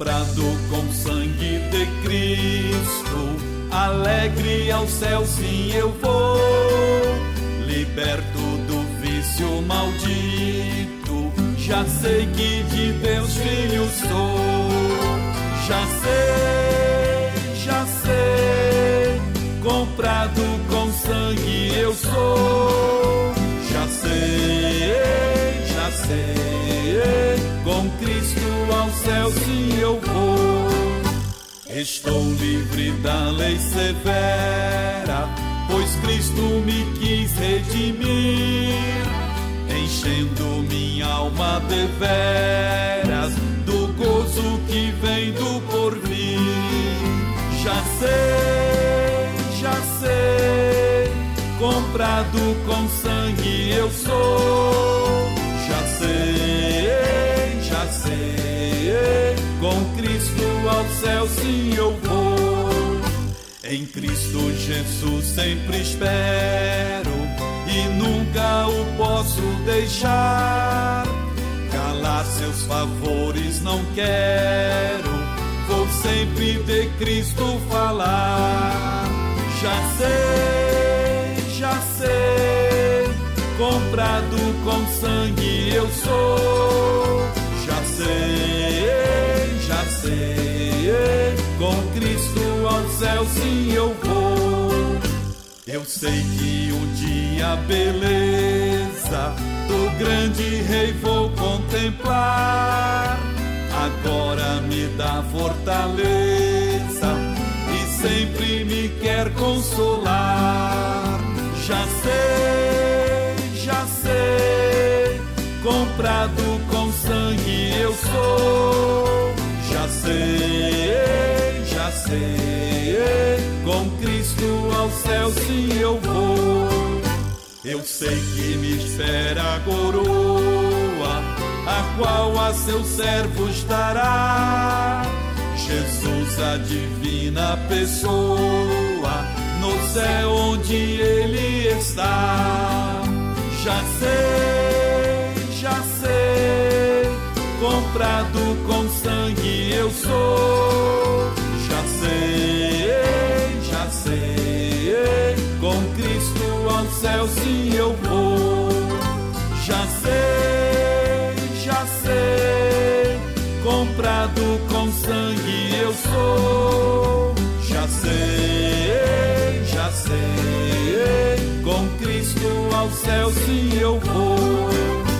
comprado com sangue de Cristo, alegre ao céu sim eu vou, liberto do vício maldito, já sei que de Deus filho sou, já sei, comprado com sangue eu sou, já sei, com Cristo ao céu sim eu vou. Estou livre da lei severa, pois Cristo me quis redimir, enchendo minha alma deveras do gozo que vem do porvir. Já sei, comprado com sangue eu sou, já sei, com Cristo ao céu sim eu vou. Em Cristo Jesus sempre espero e nunca o posso deixar, calar seus favores não quero, vou sempre de Cristo falar. Já sei, comprado com sangue eu sou, já sei, com Cristo ao céu sim eu vou. Eu sei que um dia a beleza do grande Rei vou contemplar, agora me dá fortaleza e sempre me quer consolar. Já sei, comprado com sangue eu sou, já sei, com Cristo ao céu sim eu vou. Eu sei que me espera a coroa, a qual a seus servos dará, Jesus a divina pessoa, no céu onde ele está. Já comprado com sangue eu sou, já sei, com Cristo ao céu sim eu vou. Já sei, comprado com sangue eu sou, já sei, com Cristo ao céu sim eu vou.